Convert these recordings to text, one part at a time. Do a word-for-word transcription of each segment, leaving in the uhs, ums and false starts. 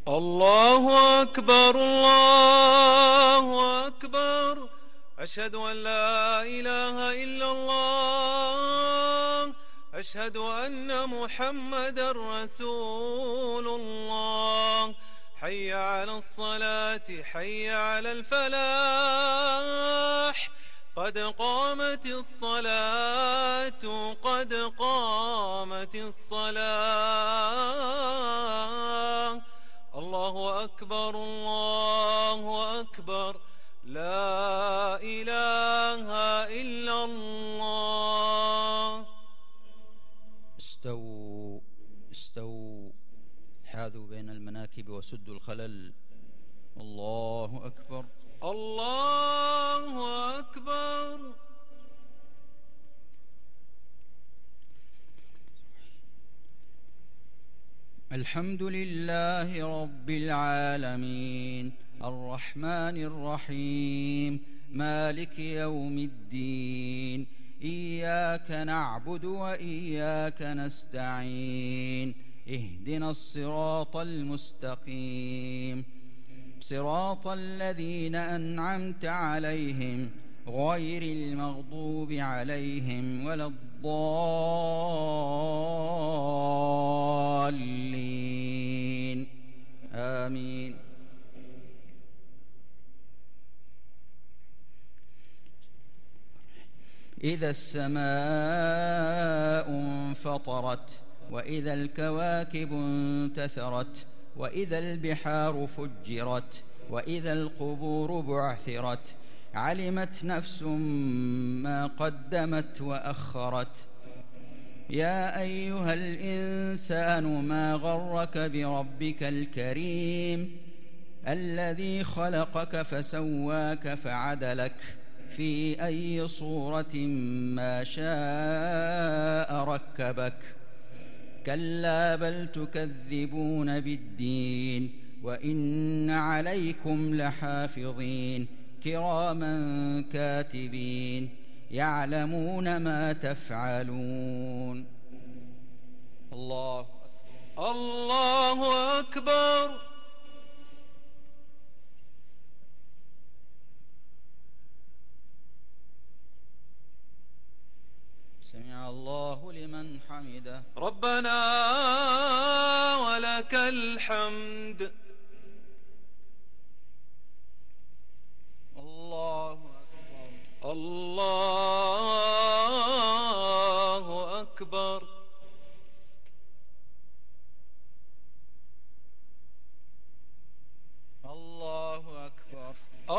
الله أكبر الله أكبر. أشهد أن لا إله إلا الله. أشهد أن محمدا رسول الله. حي على الصلاة حي على الفلاح. قد قامت الصلاة قد قامت الصلاة. الله أكبر الله أكبر. لا إله إلا الله. استووا استووا حاذوا بين المناكب وسدوا الخلل. الله أكبر الله أكبر. الحمد لله رب العالمين الرحمن الرحيم مالك يوم الدين. إياك نعبد وإياك نستعين. اهدنا الصراط المستقيم صراط الذين أنعمت عليهم غير المغضوب عليهم ولا الضالين آمين. إذا السماء انفطرت وإذا الكواكب انتثرت وإذا البحار فجرت وإذا القبور بعثرت. علمت نفس ما قدمت وأخرت. يا أيها الإنسان ما غرك بربك الكريم الذي خلقك فسواك فعدلك في أي صورة ما شاء ركبك. كلا بل تكذبون بالدين وإن عليكم لحافظين كراما كاتبين يعلمون ما تفعلون. الله الله أكبر. سمع الله لمن حمده. ربنا ولك الحمد. الله أكبر الله أكبر. الله أكبر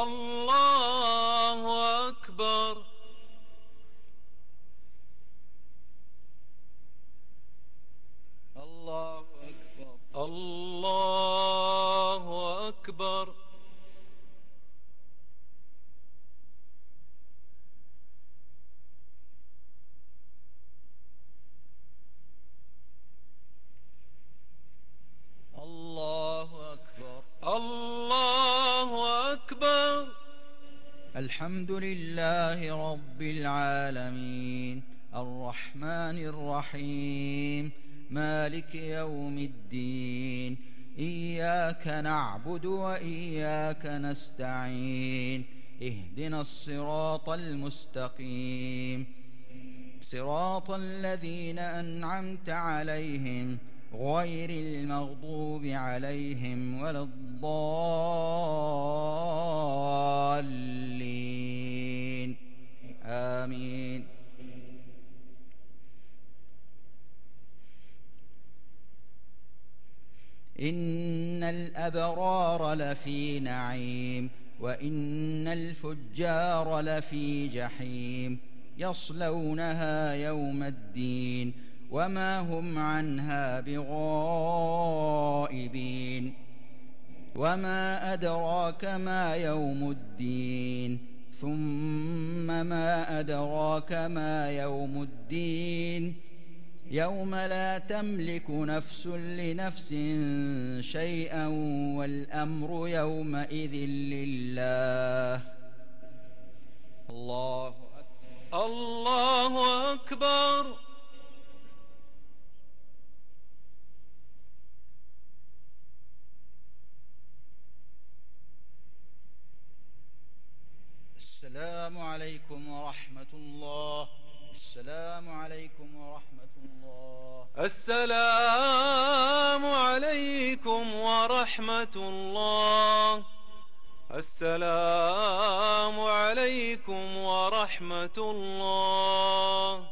الله أكبر. الله أكبر الله أكبر. الله أكبر الله أكبر. الحمد لله رب العالمين الرحمن الرحيم مالك يوم الدين. إياك نعبد وإياك نستعين. اهدنا الصراط المستقيم صراط الذين أنعمت عليهم غير المغضوب عليهم ولا الضالين آمين. إن الأبرار لفي نعيم وإن الفجار لفي جحيم يصلونها يوم الدين وما هم عنها بغائبين. وما أدراك ما يوم الدين ثم ما أدراك ما يوم الدين. يوم لا تملك نفس لنفس شيئا والأمر يومئذ لله. الله أكبر الله أكبر. السلام عليكم ورحمة الله. السلام عليكم ورحمة الله. السلام عليكم ورحمة الله. السلام عليكم ورحمة الله.